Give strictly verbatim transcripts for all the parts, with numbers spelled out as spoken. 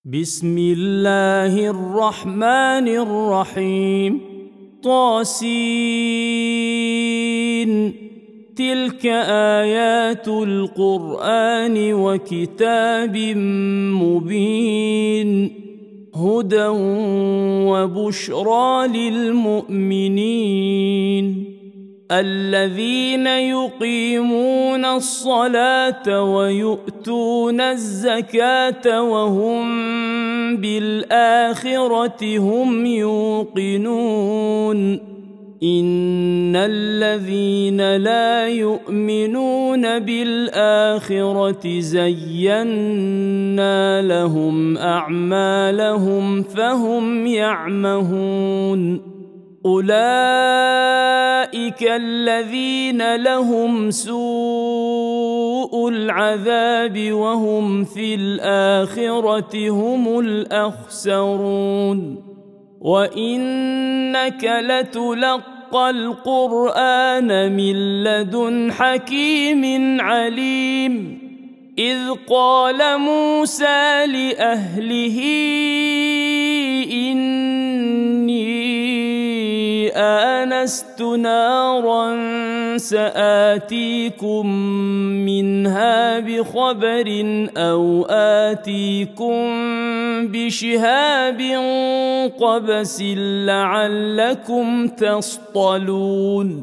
بسم الله الرحمن الرحيم. طاسين. تلك آيات القرآن وكتاب مبين، هدى وبشرى للمؤمنين الذين يقيمون الصلاة ويؤتون الزكاة وهم بالآخرة هم يوقنون. إن الذين لا يؤمنون بالآخرة زينا لهم أعمالهم فهم يعمهون. أولئك الذين لهم سوء العذاب وهم في الآخرة هم الأخسرون. وإنك لتلقى القرآن من لدن حكيم عليم. إذ قال موسى لأهله إني آنست نارا سآتيكم منها بخبر أو آتيكم بشهاب قبس لعلكم تصطلون.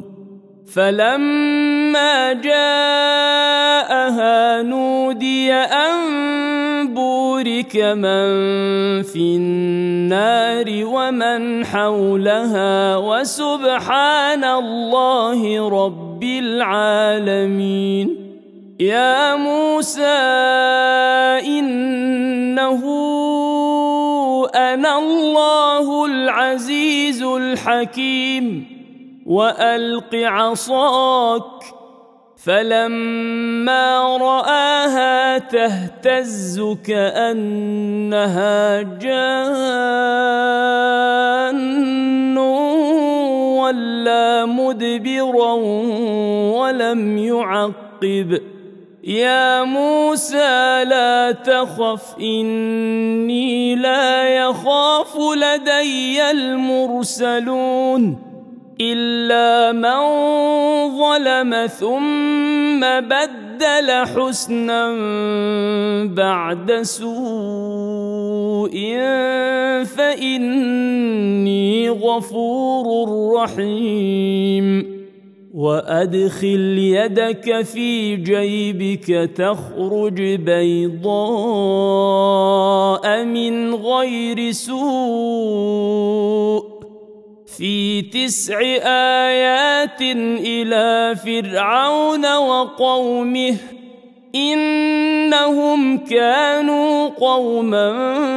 فلما جاءها نودي أن بورك من في النار ومن حولها وسبحان الله رب العالمين. يا موسى إنه أنا الله العزيز الحكيم وألق عصاك. فلما رآها تهتز كأنها جان ولا مدبرا ولم يعقب. يا موسى لا تخف إني لا يخاف لدي المرسلون إلا من ظلم ثم بدل حسنا بعد سوء فإني غفور رحيم. وأدخل يدك في جيبك تخرج بيضاء من غير سوء في تسع آيات إلى فرعون وقومه إنهم كانوا قوما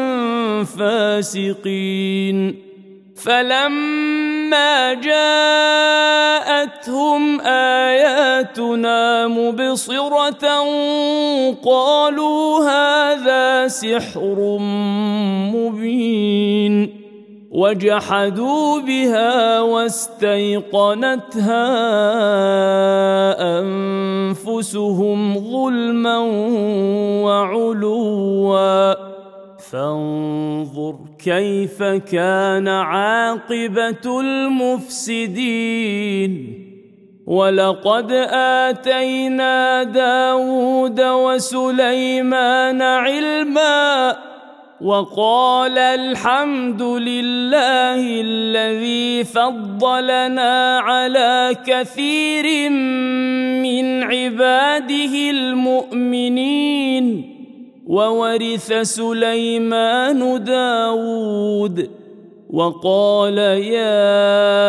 فاسقين. فلما جاءتهم آياتنا مبصرة قالوا هذا سحر مبين، وجحدوا بها واستيقنتها أنفسهم ظلما وعلوا فانظر كيف كان عاقبة المفسدين. ولقد آتينا داود وسليمان علما وقال الحمد لله الذي فضلنا على كثير من عباده المؤمنين. وورث سليمان داود وقال يا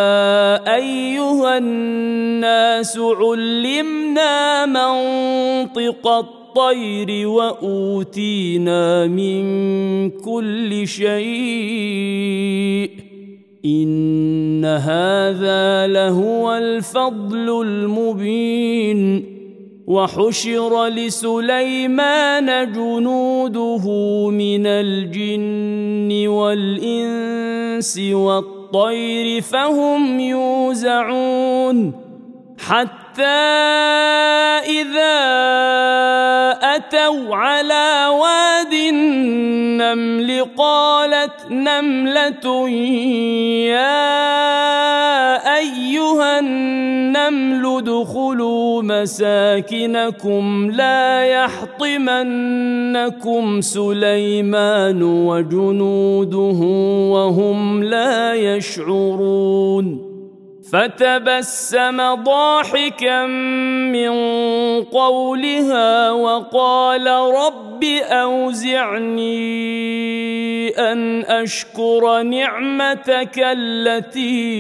أيها الناس علمنا منطق الطير وأوتينا من كل شيء إن هذا لهو الفضل المبين. وحشر لسليمان جنوده من الجن والإنس والطير فهم يوزعون حتى حتى إذا أتوا على واد النمل قالت نملة يا أيها النمل ادخلوا مساكنكم لا يحطمنكم سليمان وجنوده وهم لا يشعرون فتبسم ضاحكا من قولها وقال رب أوزعني أن أشكر نعمتك التي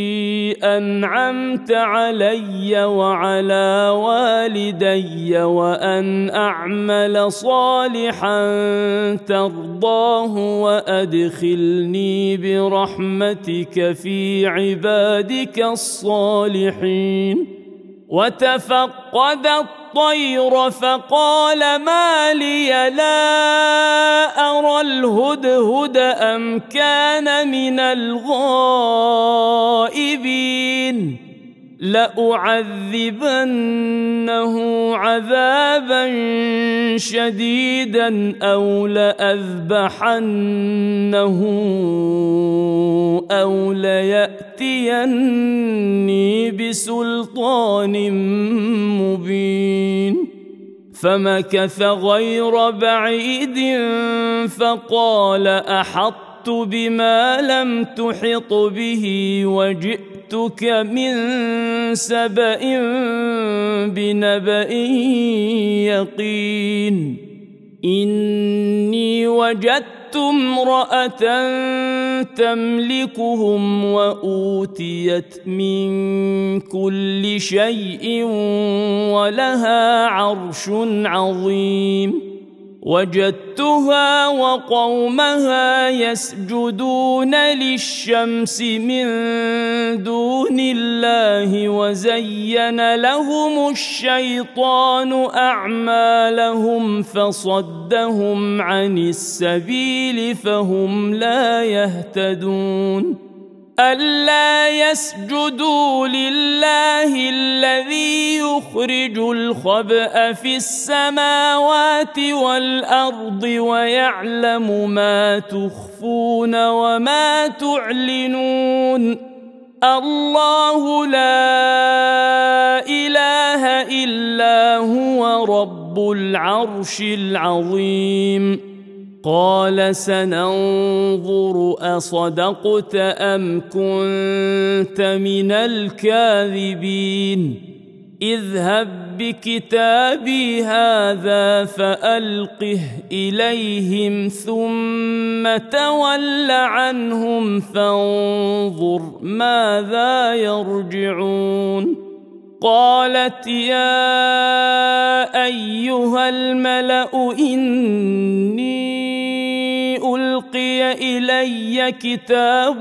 أنعمت علي وعلى والدي وأن أعمل صالحا ترضاه وأدخلني برحمتك في عبادك الصالحين وتفقد الطير فقال ما لي لا أرى الهدهد أم كان من الغائبين لأعذبنه عذابا شديدا أو لأذبحنه أو ليأتيني بسلطان مبين فمكث غير بعيد فقال أحطت بما لم تحط به وجئتك من سبأ بنبأ يقين إني وجدت امرأة تملكهم وأوتيت من كل شيء ولها عرش عظيم وجدتها وقومها يسجدون للشمس من دون الله وزين لهم الشيطان أعمالهم فصدهم عن السبيل فهم لا يهتدون ألا يسجدوا لله الذي يخرج الخبأ في السماوات والأرض ويعلم ما تخفون وما تعلنون الله لا إله إلا هو رب العرش العظيم قال سننظر أصدقت أم كنت من الكاذبين اذهب بكتابي هذا فألقه إليهم ثم تول عنهم فانظر ماذا يرجعون قالت يا أيها الملأ إني ألقي إلي كتاب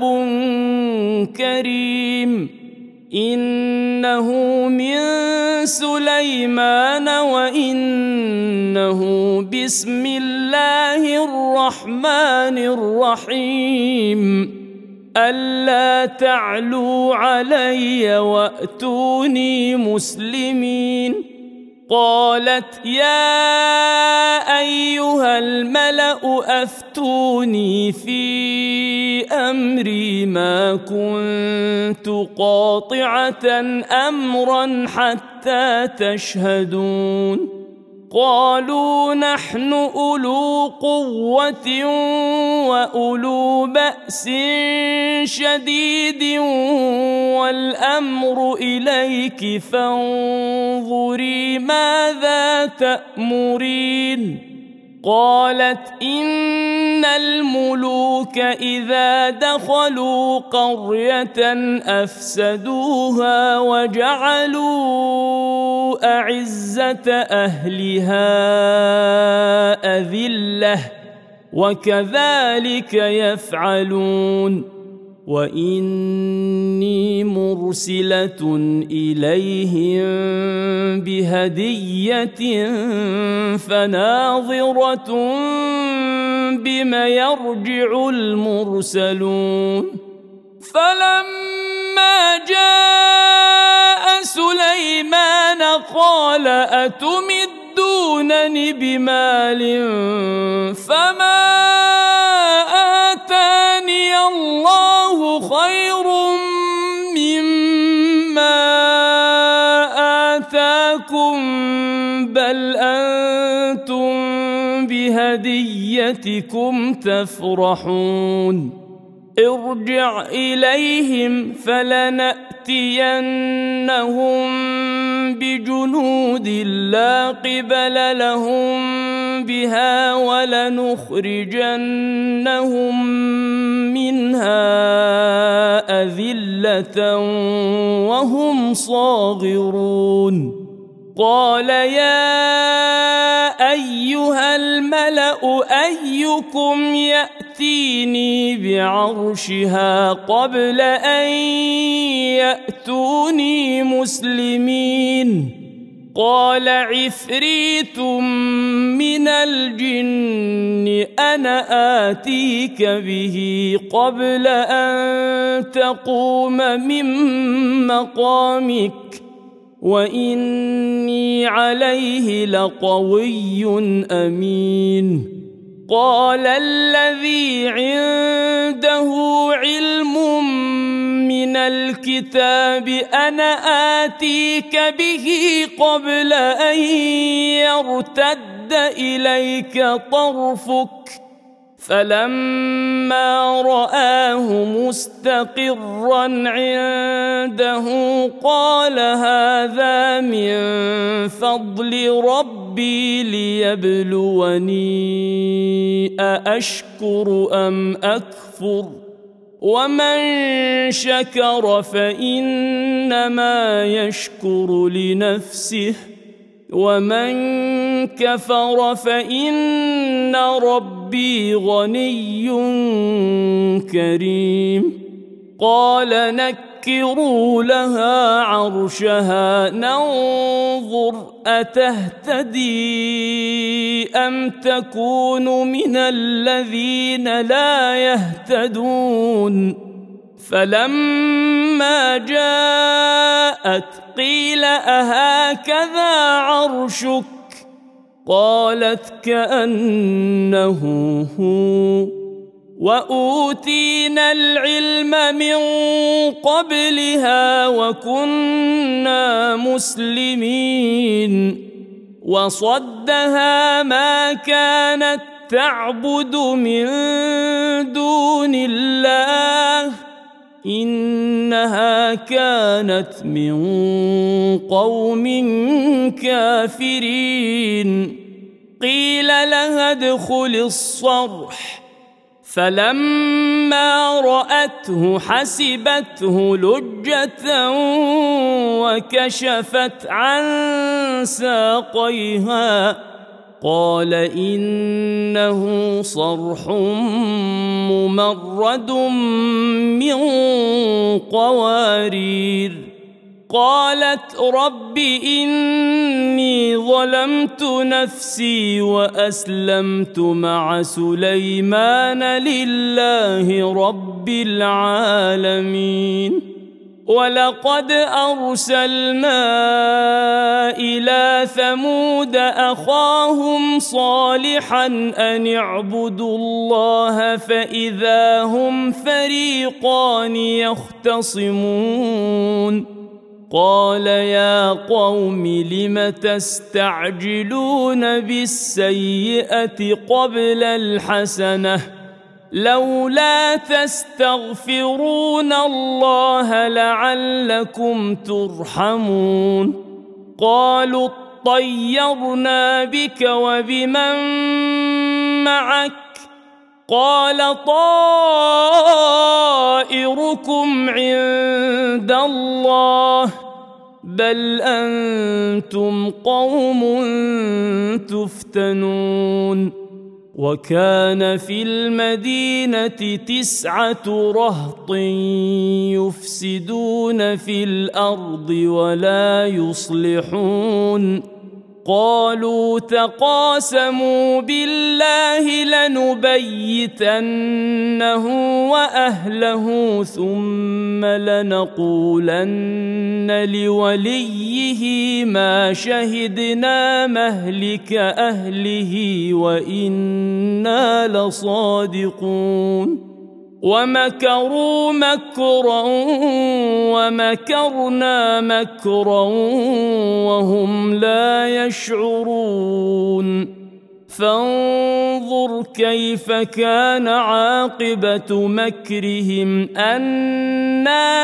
كريم إنه من سليمان وإنه بسم الله الرحمن الرحيم ألا تعلوا علي وأتوني مسلمين قالت يا أيها الملأ أفتوني في أمري ما كنت قاطعة أمرا حتى تشهدون قالوا نحن أولو قوة وأولو بأس شديد والأمر إليك فانظري ماذا تأمرين قالت إن الملوك إذا دخلوا قرية أفسدوها وجعلوا أعزة أهلها أذلة وكذلك يفعلون وإني مرسلة إليهم بهدية فناظرة بم يرجع المرسلون فلما جاء سليمان قال أتمدونني بمال فما آتاني الله خير مما آتاكم بل أنتم بهديتكم تفرحون ارجع إليهم فلنأتينهم بجنود لا قبل لهم بها ولنخرجنهم منها أذلة وهم صاغرون قال يا أيها الملأ أيكم يأتيني بعرشها قبل أن يأتوني مسلمين قال عفريت من الجن أنا آتيك به قبل أن تقوم من مقامك وإني عليه لقوي أمين قال الذي عنده علم من الكتاب أنا آتيك به قبل أن يرتد إليك طرفك فلما رآه مستقرا عنده قال هذا من فضل ربي ليبلوني أأشكر أم أكفر ومن شكر فإنما يشكر لنفسه ومن كفر فإن ربي غني كريم قال نكروا لها عرشها ننظر أتهتدي أم تكون من الذين لا يهتدون فلما جاءت قيل أهكذا عرشك قالت كأنه هو وأوتينا العلم من قبلها وكنا مسلمين وصدها ما كانت تعبد من دون الله إنها كانت من قوم كافرين قيل لها ادخل الصرح فلما رأته حسبته لجة وكشفت عن ساقيها قال إنه صرح ممرد من قوارير قالت رب إني ظلمت نفسي وأسلمت مع سليمان لله رب العالمين ولقد أرسلنا إلى ثمود أخاهم صالحا أن اعبدوا الله فإذا هم فريقان يختصمون قال يا قوم لم تستعجلون بالسيئة قبل الحسنة لولا تستغفرون الله لعلكم ترحمون قالوا اطيرنا بك وبمن معك قال طائركم عند الله بل أنتم قوم تفتنون وكان في المدينة تسعة رهط يفسدون في الأرض ولا يصلحون قالوا تقاسموا بالله لنبيتنه وأهله ثم لنقولن لوليه ما شهدنا مهلك أهله وإنا لصادقون ومكروا مكرا ومكرنا مكرا وهم لا يشعرون فانظر كيف كان عاقبة مكرهم أنا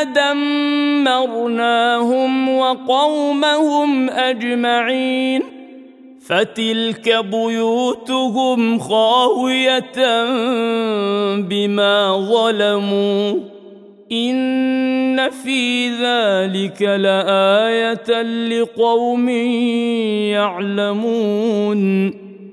دمرناهم وقومهم أجمعين فتلك بيوتهم خاوية بما ظلموا إن في ذلك لآية لقوم يعلمون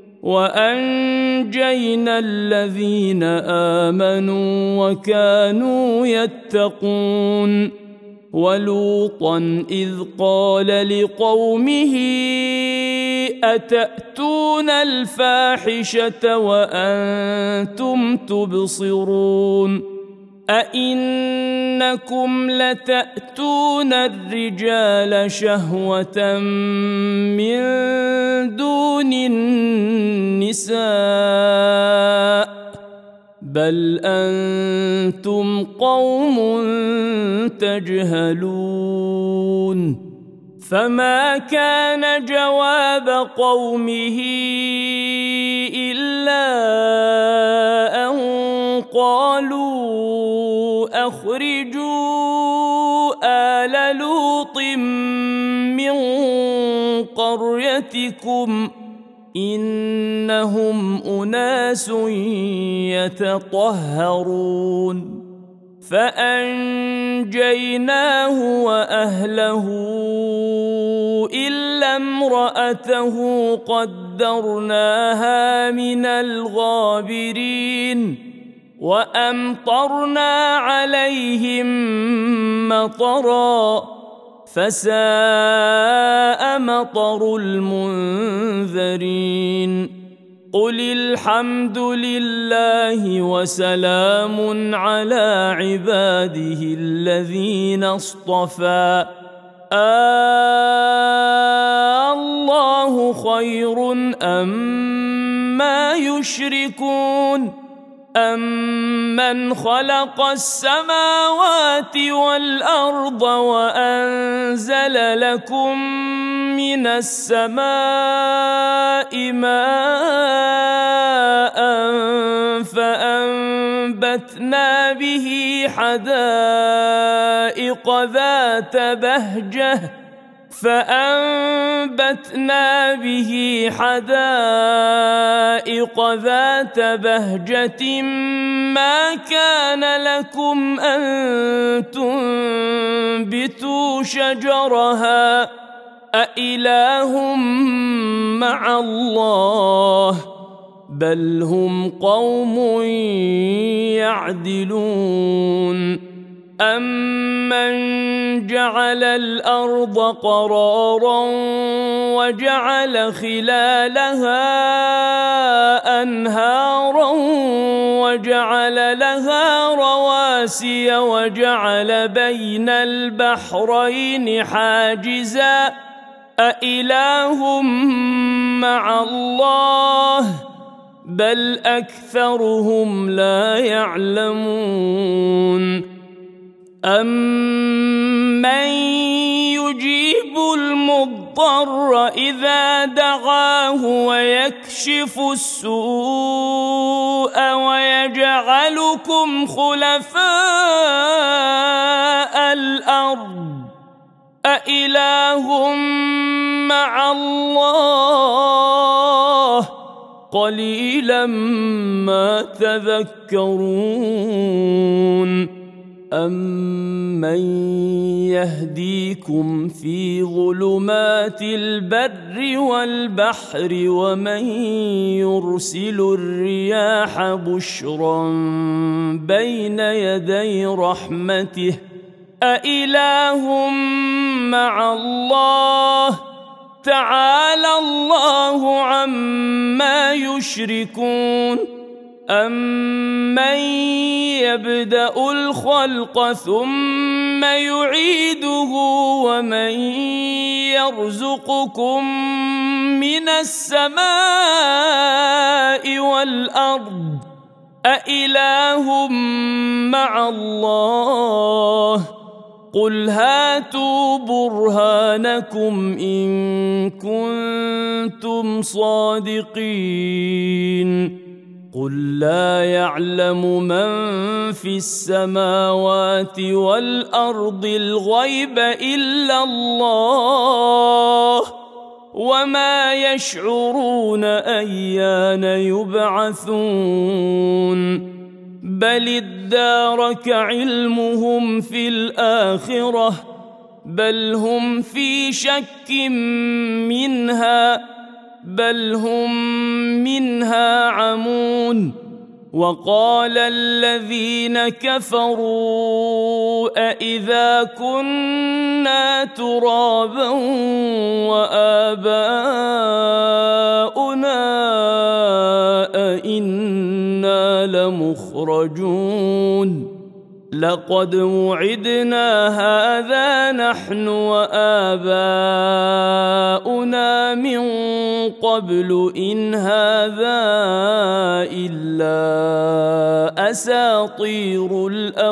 وأنجينا الذين آمنوا وكانوا يتقون ولوطا إذ قال لقومه أتأتون الفاحشة وأنتم تبصرون أئنكم لتأتون الرجال شهوة من دون النساء بل أنتم قوم تجهلون فما كان جواب قومه إلا أن قالوا أخرجوا آل لوط من قريتكم إنهم أناس يتطهرون فأنجيناه وأهله إلا امرأته قدرناها من الغابرين وأمطرنا عليهم مطرا فساء مطر المنذرين قل الحمد لله وسلام على عباده الذين اصطفى الله خير أما يشركون أمن خلق السماوات والأرض وأنزل لكم من السماء ماء فأنبتنا به حدائق ذات بهجة فأنبتنا به حدائق ذات بهجة ما كان لكم أن تنبتوا شجرها أإله مع الله بل هم قوم يعدلون أمن جعل الأرض قرارا وجعل خلالها أنهارا وجعل لها رواسي وجعل بين البحرين حاجزا أإله مع الله بل أكثرهم لا يعلمون أمن يجيب المضطر إذا دعاه ويكشف السوء ويجعلكم خلفاء الأرض أإله مع الله قليلا ما تذكرون أمن يهديكم في ظلمات البر والبحر ومن يرسل الرياح بشرا بين يدي رحمته أإله مع الله تعالى الله عما يشركون أمن يبدأ الخلق ثم يعيده ومن يرزقكم من السماء والأرض أإله مع الله قل هاتوا برهانكم إن كنتم صادقين قل لا يعلم من في السماوات والأرض الغيب إلا الله وما يشعرون أيان يبعثون بل ادارك علمهم في الآخرة بل هم في شك منها بل هم منها عمون وقال الذين كفروا أإذا كنا ترابا وآباؤنا أئنا لمخرجون لقد وعدنا هذا نحن وآباؤنا من قبل إن هذا إلا أساطير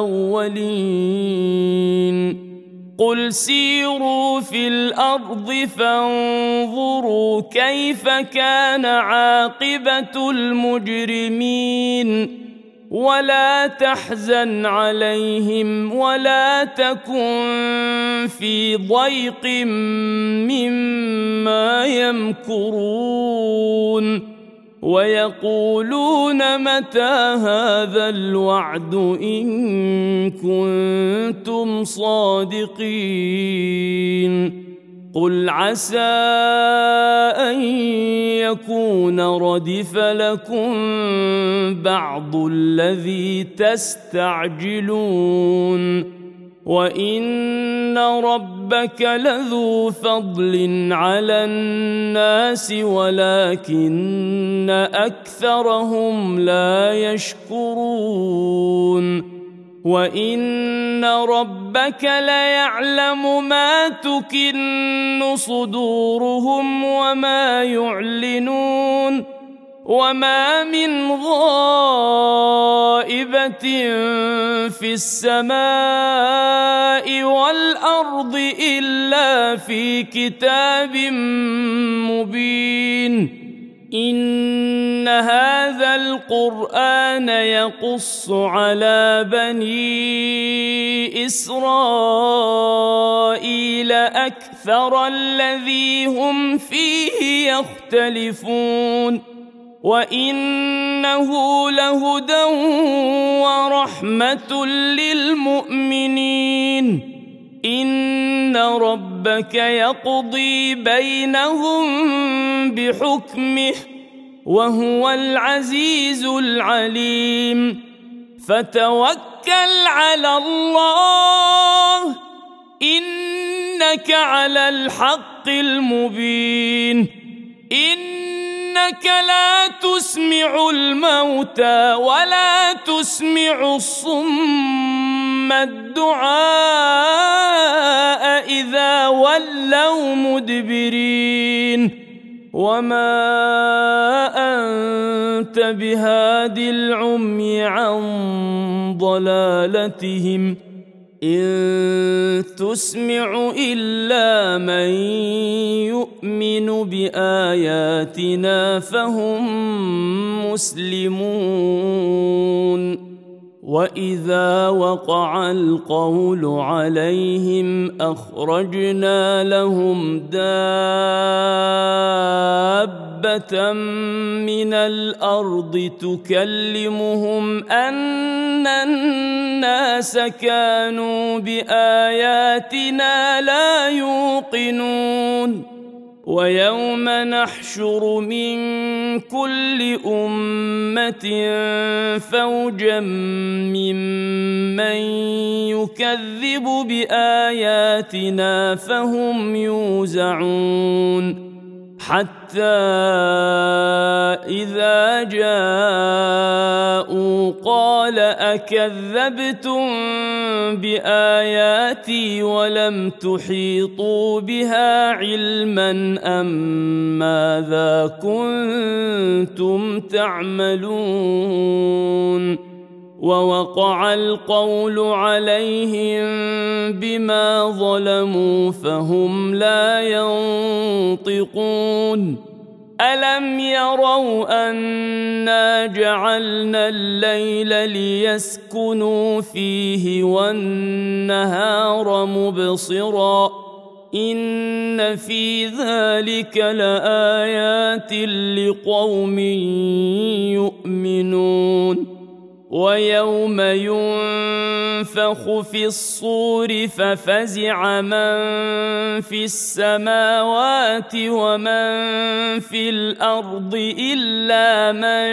الأولين قل سيروا في الأرض فانظروا كيف كان عاقبة المجرمين ولا تحزن عليهم ولا تكن في ضيق مما يمكرون ويقولون متى هذا الوعد إن كنتم صادقين قل عسى أن يكون ردف لكم بعض الذي تستعجلون وإن ربك لذو فضل على الناس ولكن أكثرهم لا يشكرون وإن ربك ليعلم ما تكن صدورهم وما يعلنون وما من غائبة في السماء والأرض إلا في كتاب مبين إن هذا القرآن يقص على بني إسرائيل أكثر الذي هم فيه يختلفون وإنه لهدى ورحمة للمؤمنين إن ربك يقضي بينهم بحكمه وهو العزيز العليم فتوكل على الله إنك على الحق المبين إنك لا تسمع الموتى ولا تسمع الصم الدعاء إذا ولوا مدبرين وما أنت بهاد العمي عن ضلالتهم إن تسمع إلا من يؤمن بآياتنا فهم مسلمون وإذا وقع القول عليهم أخرجنا لهم دابة من الأرض تكلمهم أن الناس كانوا بآياتنا لا يوقنون ويوم نحشر من كل أمة فوجا ممن يكذب بآياتنا فهم يوزعون حتى إذا جاءوا قال أكذبتم بآياتي ولم تحيطوا بها علما أم ماذا كنتم تعملون ووقع القول عليهم بما ظلموا فهم لا ينطقون ألم يروا أنا جعلنا الليل ليسكنوا فيه والنهار مبصرا إن في ذلك لآيات لقوم يؤمنون ويوم ينفخ في الصور ففزع من في السماوات ومن في الأرض إلا من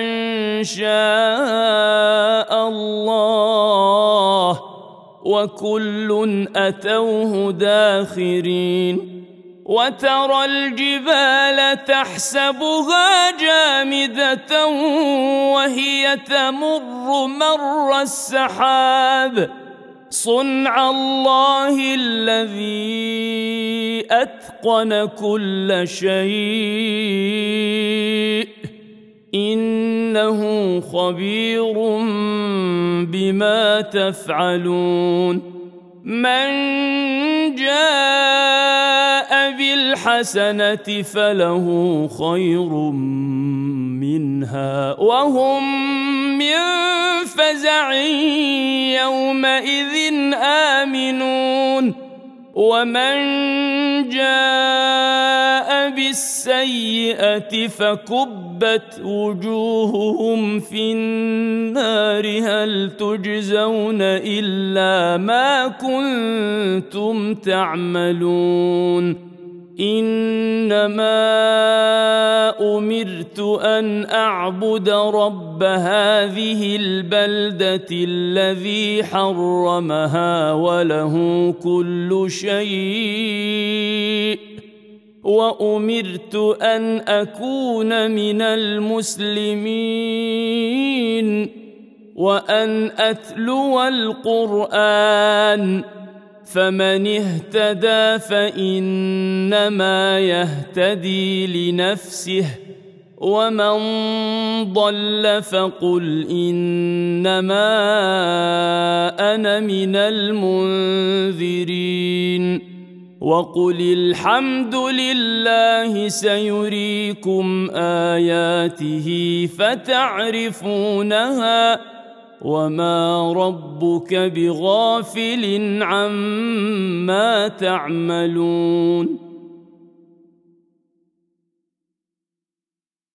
شاء الله وكل أتوه داخرين وترى الجبال تحسبها جامدة وهي تمر مر السحاب صنع الله الذي أتقن كل شيء إنه خبير بما تفعلون من جاء بالحسنة فله خير منها وهم من فزع يومئذ آمنون ومن جاء بالسيئة فكبت وجوههم في النار هل تجزون إلا ما كنتم تعملون إنما أمرت أن أعبد رب هذه البلدة الذي حرمها وله كل شيء وأمرت أن أكون من المسلمين وأن أتلو القرآن فمن اهتدى فإنما يهتدي لنفسه ومن ضل فقل إنما أنا من المنذرين وقل الحمد لله سيريكم آياته فتعرفونها وما ربك بغافل عما تعملون